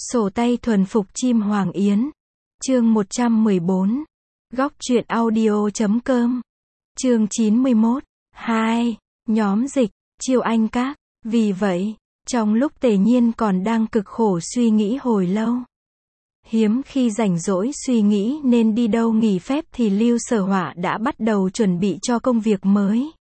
Sổ tay thuần phục chim hoàng yến. Chương 114. Góc truyện audio.com. Chương 91. 2. Nhóm dịch, Chiêu Anh Các. Vì vậy, trong lúc Tề Nhiên còn đang cực khổ suy nghĩ hồi lâu, hiếm khi rảnh rỗi suy nghĩ nên đi đâu nghỉ phép thì Lưu Sở Họa đã bắt đầu chuẩn bị cho công việc mới.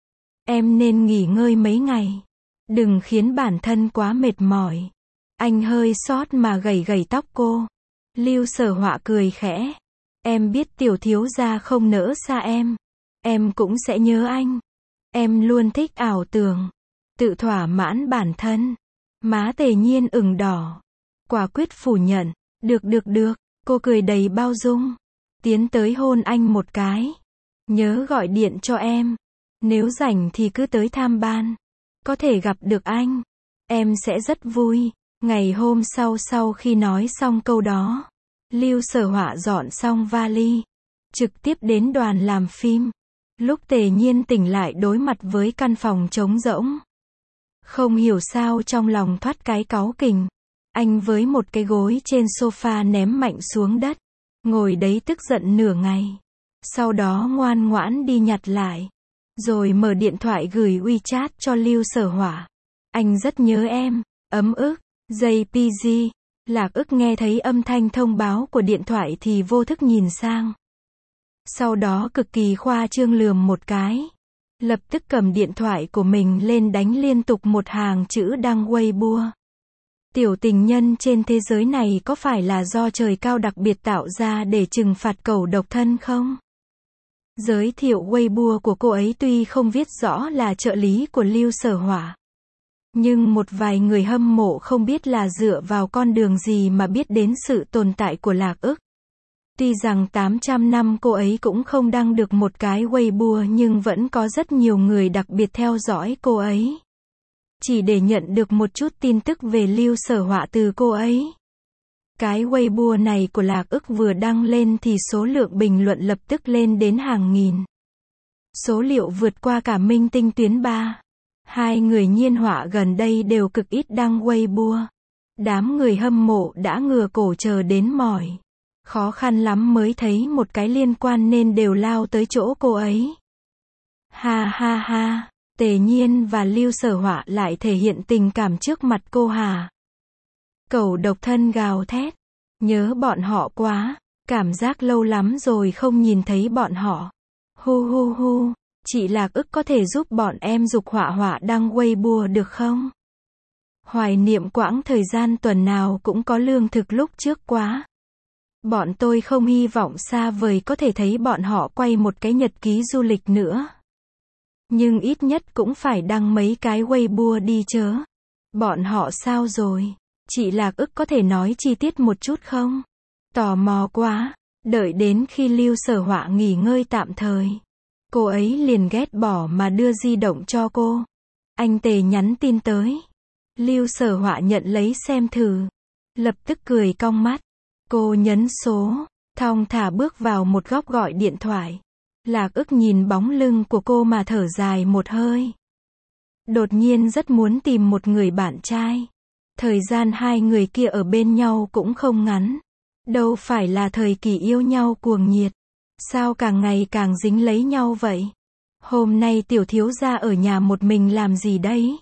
Em nên nghỉ ngơi mấy ngày. Đừng khiến bản thân quá mệt mỏi. Anh hơi xót mà gẩy gẩy tóc cô. Lưu Sở Họa cười khẽ. Em biết tiểu thiếu gia không nỡ xa em. Em cũng sẽ nhớ anh. Em luôn thích ảo tưởng, tự thỏa mãn bản thân. Má Tề Nhiên ửng đỏ. Quả quyết phủ nhận. Được, cô cười đầy bao dung. Tiến tới hôn anh một cái. Nhớ gọi điện cho em. Nếu rảnh thì cứ tới tham ban. Có thể gặp được anh. Em sẽ rất vui. Ngày hôm sau khi nói xong câu đó, Lưu Sở Họa dọn xong vali, trực tiếp đến đoàn làm phim. Lúc Tề Nhiên tỉnh lại đối mặt với căn phòng trống rỗng, không hiểu sao trong lòng thoát cái cáu kình. Anh với một cái gối trên sofa ném mạnh xuống đất, ngồi đấy tức giận nửa ngày. Sau đó ngoan ngoãn đi nhặt lại, rồi mở điện thoại gửi WeChat cho Lưu Sở Họa. Anh rất nhớ em, ấm ức. JPG. Lạc Ức nghe thấy âm thanh thông báo của điện thoại thì vô thức nhìn sang. Sau đó cực kỳ khoa trương lườm một cái. Lập tức cầm điện thoại của mình lên đánh liên tục một hàng chữ đăng Weibo. Tiểu tình nhân trên thế giới này có phải là do trời cao đặc biệt tạo ra để trừng phạt cẩu độc thân không? Giới thiệu Weibo của cô ấy tuy không viết rõ là trợ lý của Lưu Sở Họa, nhưng một vài người hâm mộ không biết là dựa vào con đường gì mà biết đến sự tồn tại của Lạc Ức. Tuy rằng 800 năm cô ấy cũng không đăng được một cái Weibo nhưng vẫn có rất nhiều người đặc biệt theo dõi cô ấy, chỉ để nhận được một chút tin tức về Lưu Sở Họa từ cô ấy. Cái Weibo này của Lạc Ức vừa đăng lên thì số lượng bình luận lập tức lên đến hàng nghìn. Số liệu vượt qua cả minh tinh tuyến 3. Hai người Nhiên Họa gần đây đều cực ít đăng Weibo. Đám người hâm mộ đã ngửa cổ chờ đến mỏi. Khó khăn lắm mới thấy một cái liên quan nên đều lao tới chỗ cô ấy. Ha, Tề Nhiên và Lưu Sở Họa lại thể hiện tình cảm trước mặt cô hả? Cẩu độc thân gào thét. Nhớ bọn họ quá. Cảm giác lâu lắm rồi không nhìn thấy bọn họ. Hu. Chị Lạc Ức có thể giúp bọn em giục Họa đăng Weibo được không? Hoài niệm quãng thời gian tuần nào cũng có lương thực lúc trước quá. Bọn tôi không hy vọng xa vời có thể thấy bọn họ quay một cái nhật ký du lịch nữa. Nhưng ít nhất cũng phải đăng mấy cái Weibo đi chớ. Bọn họ sao rồi? Chị Lạc Ức có thể nói chi tiết một chút không? Tò mò quá. Đợi đến khi Lưu Sở Họa nghỉ ngơi tạm thời, cô ấy liền ghét bỏ mà đưa di động cho cô. Anh Tề nhắn tin tới. Lưu Sở Họa nhận lấy xem thử. Lập tức cười cong mắt. Cô nhấn số, thong thả bước vào một góc gọi điện thoại. Lạc Ức nhìn bóng lưng của cô mà thở dài một hơi. Đột nhiên rất muốn tìm một người bạn trai. Thời gian hai người kia ở bên nhau cũng không ngắn. Đâu phải là thời kỳ yêu nhau cuồng nhiệt. Sao càng ngày càng dính lấy nhau vậy? Hôm nay tiểu thiếu gia ở nhà một mình làm gì đấy?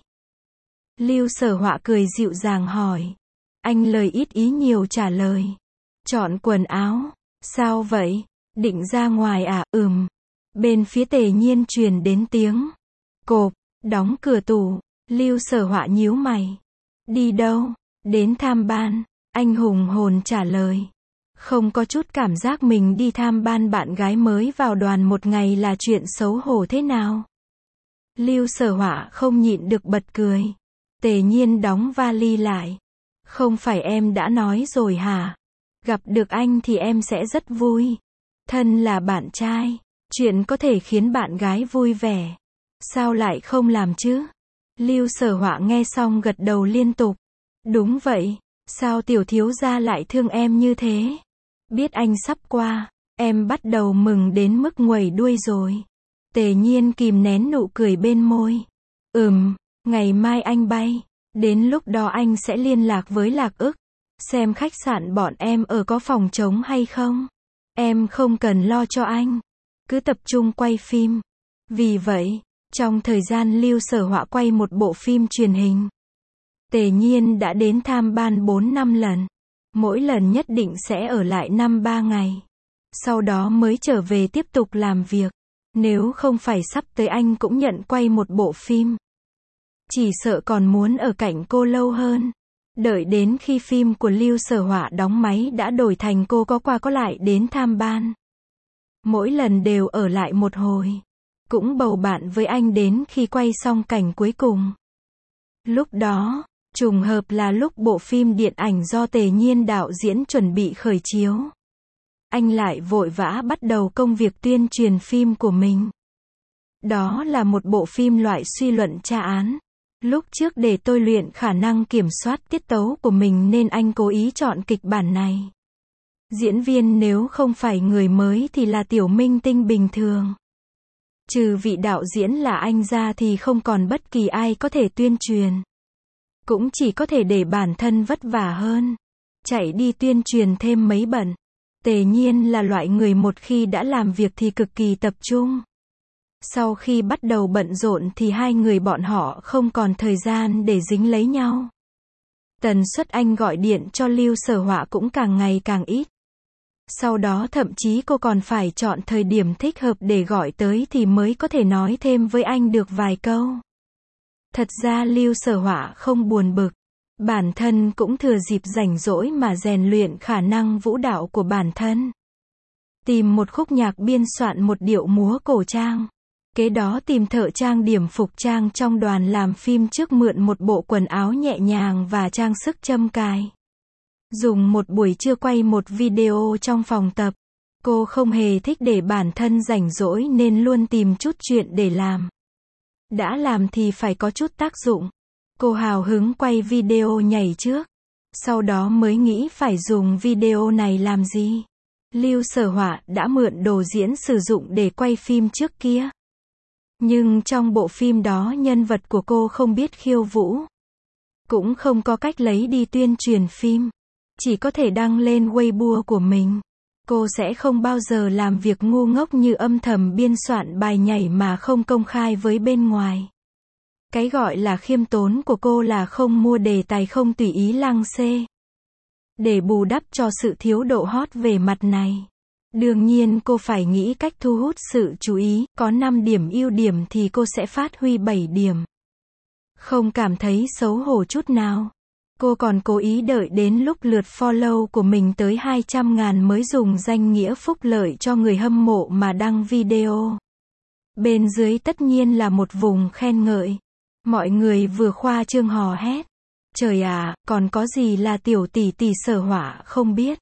Lưu Sở Họa cười dịu dàng hỏi. Anh lời ít ý nhiều trả lời. Chọn quần áo. Sao vậy? Định ra ngoài à? Bên phía Tề Nhiên truyền đến tiếng cộp, đóng cửa tủ. Lưu Sở Họa nhíu mày. Đi đâu? Đến tham ban. Anh hùng hồn trả lời. Không có chút cảm giác mình đi tham ban bạn gái mới vào đoàn một ngày là chuyện xấu hổ thế nào? Lưu Sở Họa không nhịn được bật cười. Tề Nhiên đóng vali lại. Không phải em đã nói rồi hả? Gặp được anh thì em sẽ rất vui. Thân là bạn trai, chuyện có thể khiến bạn gái vui vẻ. Sao lại không làm chứ? Lưu Sở Họa nghe xong gật đầu liên tục. Đúng vậy, sao tiểu thiếu gia lại thương em như thế? Biết anh sắp qua, em bắt đầu mừng đến mức nguẩy đuôi rồi. Tề Nhiên kìm nén nụ cười bên môi. Ngày mai anh bay. Đến lúc đó anh sẽ liên lạc với Lạc Ức. xem khách sạn bọn em ở có phòng trống hay không. Em không cần lo cho anh. Cứ tập trung quay phim. Vì vậy, trong thời gian Lưu Sở Họa quay một bộ phim truyền hình, Tề Nhiên đã đến tham ban 4-5 lần. Mỗi lần nhất định sẽ ở lại 5-3 ngày. Sau đó mới trở về tiếp tục làm việc. Nếu không phải sắp tới anh cũng nhận quay một bộ phim. Chỉ sợ còn muốn ở cạnh cô lâu hơn. Đợi đến khi phim của Lưu Sở Họa đóng máy đã đổi thành cô có qua có lại đến tham ban. Mỗi lần đều ở lại một hồi. Cũng bầu bạn với anh đến khi quay xong cảnh cuối cùng. Lúc đó, trùng hợp là lúc bộ phim điện ảnh do Tề Nhiên đạo diễn chuẩn bị khởi chiếu. Anh lại vội vã bắt đầu công việc tuyên truyền phim của mình. Đó là một bộ phim loại suy luận tra án. Lúc trước để tôi luyện khả năng kiểm soát tiết tấu của mình nên anh cố ý chọn kịch bản này. Diễn viên nếu không phải người mới thì là tiểu minh tinh bình thường. Trừ vị đạo diễn là anh ra thì không còn bất kỳ ai có thể tuyên truyền. Cũng chỉ có thể để bản thân vất vả hơn. Chạy đi tuyên truyền thêm mấy bận. Tề Nhiên là loại người một khi đã làm việc thì cực kỳ tập trung. Sau khi bắt đầu bận rộn thì hai người bọn họ không còn thời gian để dính lấy nhau. Tần suất anh gọi điện cho Lưu Sở Họa cũng càng ngày càng ít. Sau đó thậm chí cô còn phải chọn thời điểm thích hợp để gọi tới thì mới có thể nói thêm với anh được vài câu. Thật ra Lưu Sở Họa không buồn bực. Bản thân cũng thừa dịp rảnh rỗi mà rèn luyện khả năng vũ đạo của bản thân. Tìm một khúc nhạc biên soạn một điệu múa cổ trang. Kế đó tìm thợ trang điểm phục trang trong đoàn làm phim trước mượn một bộ quần áo nhẹ nhàng và trang sức châm cài. Dùng một buổi trưa quay một video trong phòng tập. Cô không hề thích để bản thân rảnh rỗi nên luôn tìm chút chuyện để làm. Đã làm thì phải có chút tác dụng. Cô hào hứng quay video nhảy trước. Sau đó mới nghĩ phải dùng video này làm gì. Lưu Sở Họa đã mượn đồ diễn sử dụng để quay phim trước kia. Nhưng trong bộ phim đó nhân vật của cô không biết khiêu vũ. Cũng không có cách lấy đi tuyên truyền phim. Chỉ có thể đăng lên Weibo của mình. Cô sẽ không bao giờ làm việc ngu ngốc như âm thầm biên soạn bài nhảy mà không công khai với bên ngoài. Cái gọi là khiêm tốn của cô là không mua đề tài không tùy ý lăng xê. Để bù đắp cho sự thiếu độ hot về mặt này. Đương nhiên cô phải nghĩ cách thu hút sự chú ý, có 5 điểm ưu điểm thì cô sẽ phát huy 7 điểm. Không cảm thấy xấu hổ chút nào. Cô còn cố ý đợi đến lúc lượt follow của mình tới 200.000 mới dùng danh nghĩa phúc lợi cho người hâm mộ mà đăng video. Bên dưới tất nhiên là một vùng khen ngợi. Mọi người vừa khoa trương hò hét. Trời à, còn có gì là tiểu tỷ tỷ Sở Họa không biết.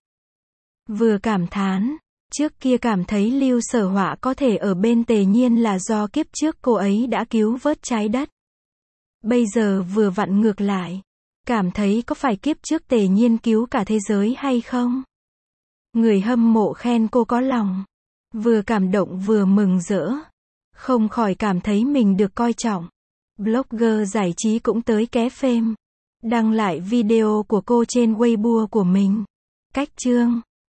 Vừa cảm thán. Trước kia cảm thấy Lưu Sở Họa có thể ở bên Tề Nhiên là do kiếp trước cô ấy đã cứu vớt trái đất. Bây giờ vừa vặn ngược lại. Cảm thấy có phải kiếp trước Tề Nhiên cứu cả thế giới hay không? Người hâm mộ khen cô có lòng. Vừa cảm động vừa mừng rỡ. Không khỏi cảm thấy mình được coi trọng. Blogger giải trí cũng tới ké phêm. Đăng lại video của cô trên Weibo của mình. Cách chương